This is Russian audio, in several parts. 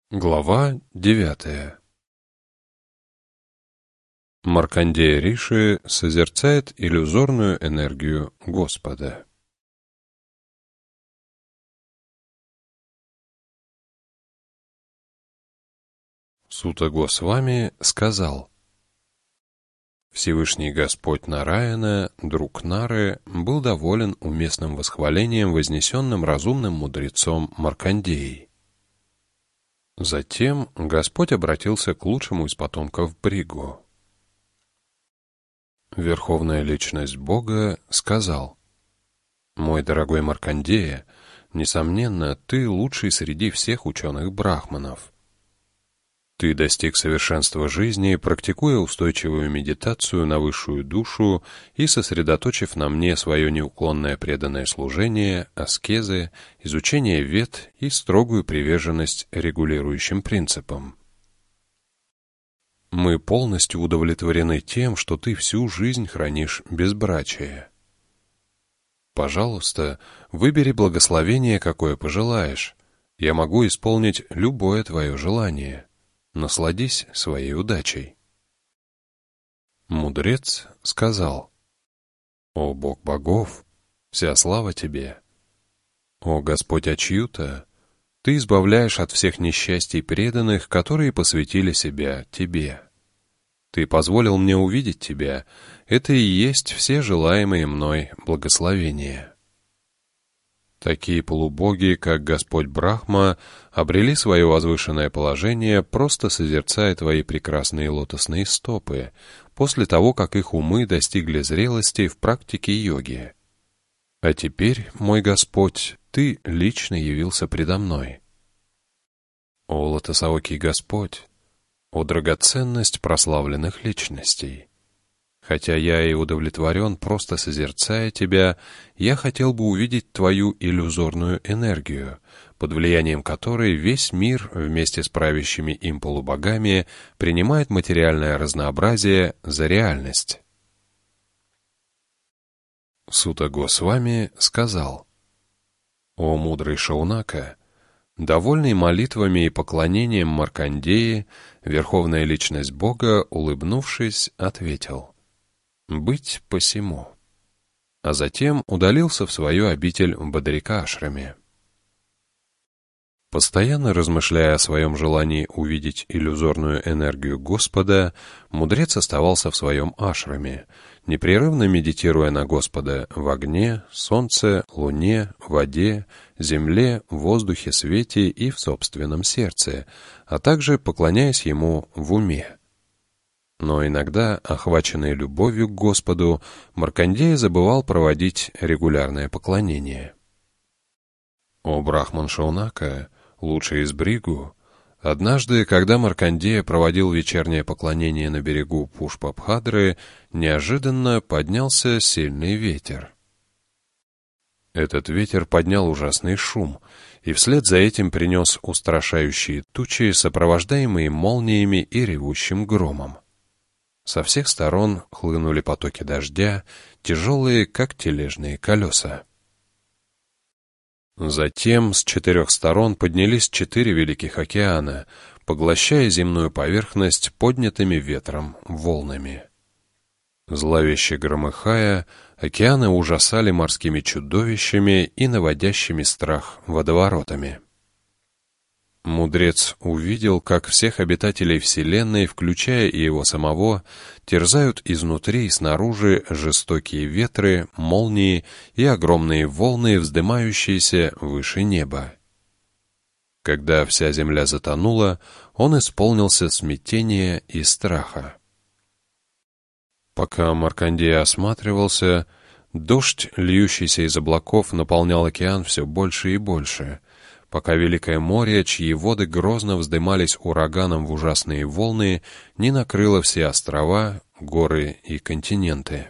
Глава 9. Маркандея Риши созерцает иллюзорную энергию Господа. Сута Госвами сказал: Всевышний Господь Нараяна, друг Нары, был доволен уместным восхвалением, вознесенным разумным мудрецом Маркандеей. Затем Господь обратился к лучшему из потомков Бригу. Верховная Личность Бога сказал: «Мой дорогой Маркандея, несомненно, ты лучший среди всех ученых-брахманов. Ты достиг совершенства жизни, практикуя устойчивую медитацию на высшую душу и сосредоточив на мне свое неуклонное преданное служение, аскезы, изучение вед и строгую приверженность регулирующим принципам. Мы полностью удовлетворены тем, что ты всю жизнь хранишь безбрачие. Пожалуйста, выбери благословение, какое пожелаешь. Я могу исполнить любое твое желание. Насладись своей удачей». Мудрец сказал: «О Бог богов, вся слава тебе! О Господь Ачьюта, ты избавляешь от всех несчастий преданных, которые посвятили себя тебе. Ты позволил мне увидеть тебя, это и есть все желаемые мной благословения». Такие полубоги, как Господь Брахма, обрели свое возвышенное положение, просто созерцая твои прекрасные лотосные стопы, после того, как их умы достигли зрелости в практике йоги. А теперь, мой Господь, ты лично явился предо мной. О лотосоокий Господь, о драгоценность прославленных личностей! Хотя я и удовлетворен, просто созерцая тебя, я хотел бы увидеть твою иллюзорную энергию, под влиянием которой весь мир вместе с правящими им полубогами принимает материальное разнообразие за реальность. Сута Госвами сказал: «О мудрый Шаунака, довольный молитвами и поклонением Маркандеи, Верховная Личность Бога, улыбнувшись, ответил: «Быть посему», а затем удалился в свою обитель в Бадрика-ашраме. Постоянно размышляя о своем желании увидеть иллюзорную энергию Господа, мудрец оставался в своем ашраме, непрерывно медитируя на Господа в огне, солнце, луне, воде, земле, воздухе, свете и в собственном сердце, а также поклоняясь Ему в уме. Но иногда, охваченный любовью к Господу, Маркандея забывал проводить регулярное поклонение. О Брахман Шаунака, лучший из Бригу, однажды, когда Маркандея проводил вечернее поклонение на берегу Пушпабхадры, неожиданно поднялся сильный ветер. Этот ветер поднял ужасный шум, и вслед за этим принес устрашающие тучи, сопровождаемые молниями и ревущим громом. Со всех сторон хлынули потоки дождя, тяжелые, как тележные колеса. Затем с 4 сторон поднялись 4 великих океана, поглощая земную поверхность поднятыми ветром волнами. Зловеще громыхая, океаны ужасали морскими чудовищами и наводящими страх водоворотами. Мудрец увидел, как всех обитателей Вселенной, включая и его самого, терзают изнутри и снаружи жестокие ветры, молнии и огромные волны, вздымающиеся выше неба. Когда вся земля затонула, он исполнился смятения и страха. Пока Маркандея осматривался, дождь, льющийся из облаков, наполнял океан все больше и больше, пока Великое море, чьи воды грозно вздымались ураганом в ужасные волны, не накрыло все острова, горы и континенты.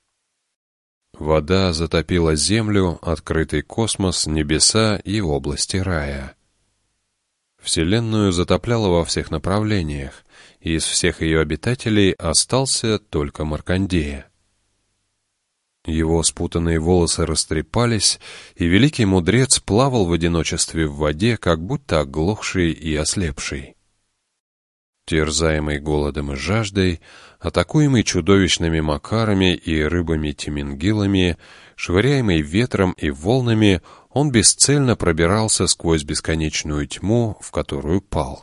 Вода затопила землю, открытый космос, небеса и области рая. Вселенную затопляло во всех направлениях, и из всех ее обитателей остался только Маркандея. Его спутанные волосы растрепались, и великий мудрец плавал в одиночестве в воде, как будто оглохший и ослепший. Терзаемый голодом и жаждой, атакуемый чудовищными макарами и рыбами-тимингилами, швыряемый ветром и волнами, он бесцельно пробирался сквозь бесконечную тьму, в которую пал.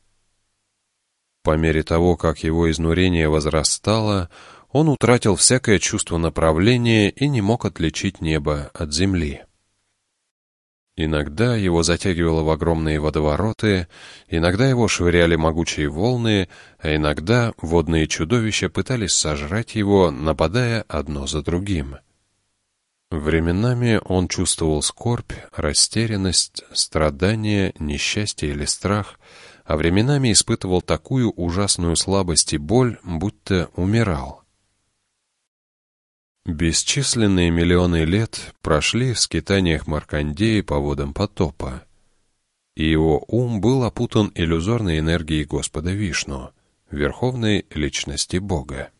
По мере того, как его изнурение возрастало, он утратил всякое чувство направления и не мог отличить небо от земли. Иногда его затягивало в огромные водовороты, иногда его швыряли могучие волны, а иногда водные чудовища пытались сожрать его, нападая одно за другим. Временами он чувствовал скорбь, растерянность, страдание, несчастье или страх, а временами испытывал такую ужасную слабость и боль, будто умирал. Бесчисленные миллионы лет прошли в скитаниях Маркандея по водам потопа, и его ум был опутан иллюзорной энергией Господа Вишну, верховной личности Бога.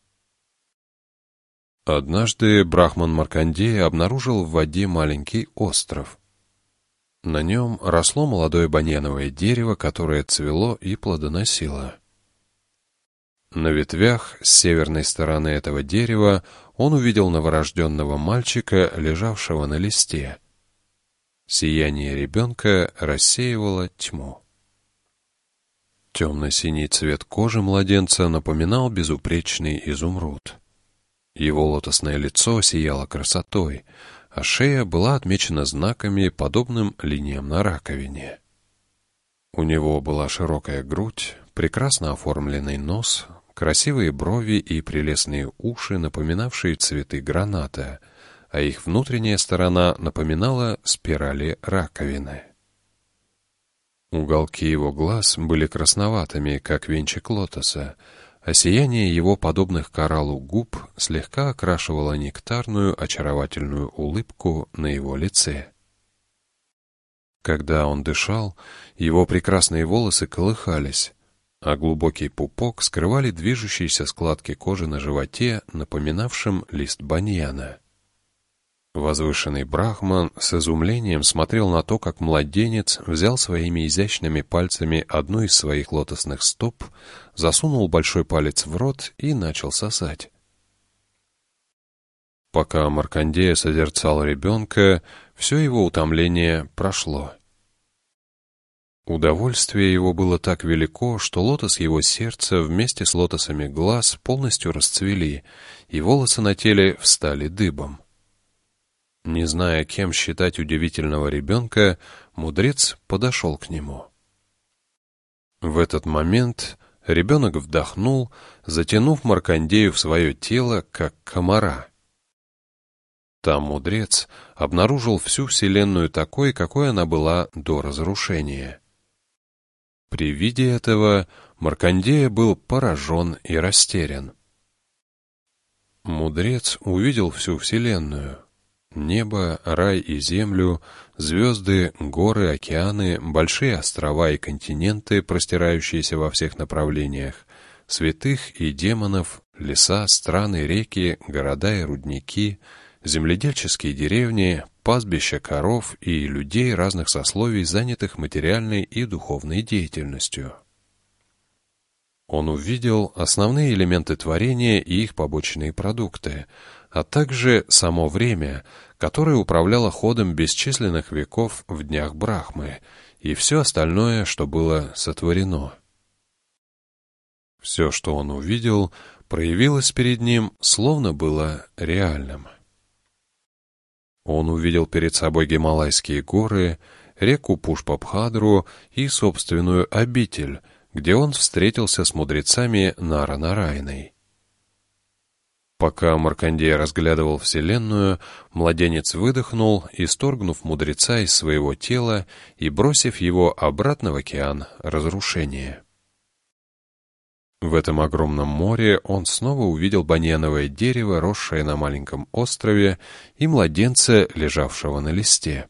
Однажды Брахман Маркандея обнаружил в воде маленький остров. На нем росло молодое баньяновое дерево, которое цвело и плодоносило. На ветвях с северной стороны этого дерева он увидел новорожденного мальчика, лежавшего на листе. Сияние ребенка рассеивало тьму. Темно-синий цвет кожи младенца напоминал безупречный изумруд. Его лотосное лицо сияло красотой, а шея была отмечена знаками, подобным линиям на раковине. У него была широкая грудь, прекрасно оформленный нос, красивые брови и прелестные уши, напоминавшие цветы граната, а их внутренняя сторона напоминала спирали раковины. Уголки его глаз были красноватыми, как венчик лотоса, а сияние его подобных кораллу губ слегка окрашивало нектарную очаровательную улыбку на его лице. Когда он дышал, его прекрасные волосы колыхались, а глубокий пупок скрывали движущиеся складки кожи на животе, напоминавшим лист баньяна. Возвышенный брахман с изумлением смотрел на то, как младенец взял своими изящными пальцами одну из своих лотосных стоп, засунул большой палец в рот и начал сосать. Пока Маркандея созерцал ребенка, все его утомление прошло. Удовольствие его было так велико, что лотос его сердца вместе с лотосами глаз полностью расцвели, и волосы на теле встали дыбом. Не зная, кем считать удивительного ребенка, мудрец подошел к нему. В этот момент ребенок вдохнул, затянув Маркандею в свое тело, как комара. Там мудрец обнаружил всю Вселенную такой, какой она была до разрушения. При виде этого Маркандея был поражен и растерян. Мудрец увидел всю Вселенную. Небо, рай и землю, звезды, горы, океаны, большие острова и континенты, простирающиеся во всех направлениях, святых и демонов, леса, страны, реки, города и рудники, земледельческие деревни, пастбища коров и людей разных сословий, занятых материальной и духовной деятельностью. Он увидел основные элементы творения и их побочные продукты, а также само время, которое управляло ходом бесчисленных веков в днях Брахмы, и все остальное, что было сотворено. Все, что он увидел, проявилось перед ним, словно было реальным. Он увидел перед собой Гималайские горы, реку Пушпабхадру и собственную обитель, где он встретился с мудрецами Нара-Нарайной. Пока Маркандея разглядывал Вселенную, младенец выдохнул, исторгнув мудреца из своего тела и бросив его обратно в океан разрушения. В этом огромном море он снова увидел баньяновое дерево, росшее на маленьком острове, и младенца, лежавшего на листе.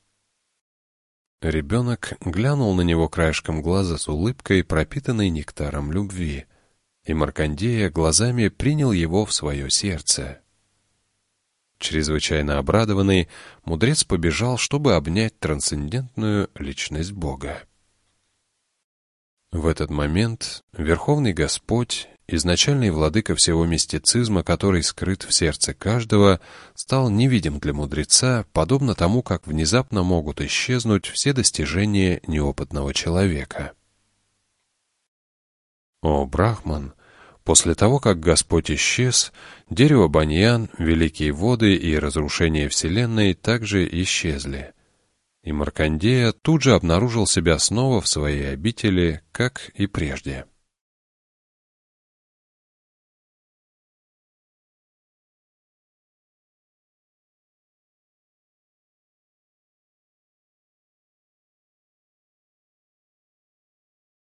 Ребенок глянул на него краешком глаза с улыбкой, пропитанной нектаром любви, и Маркандея глазами принял его в свое сердце. Чрезвычайно обрадованный, мудрец побежал, чтобы обнять трансцендентную личность Бога. В этот момент Верховный Господь, изначальный владыка всего мистицизма, который скрыт в сердце каждого, стал невидим для мудреца, подобно тому, как внезапно могут исчезнуть все достижения неопытного человека. О, Брахман! После того, как Господь исчез, дерево баньян, великие воды и разрушение Вселенной также исчезли. И Маркандея тут же обнаружил себя снова в своей обители, как и прежде.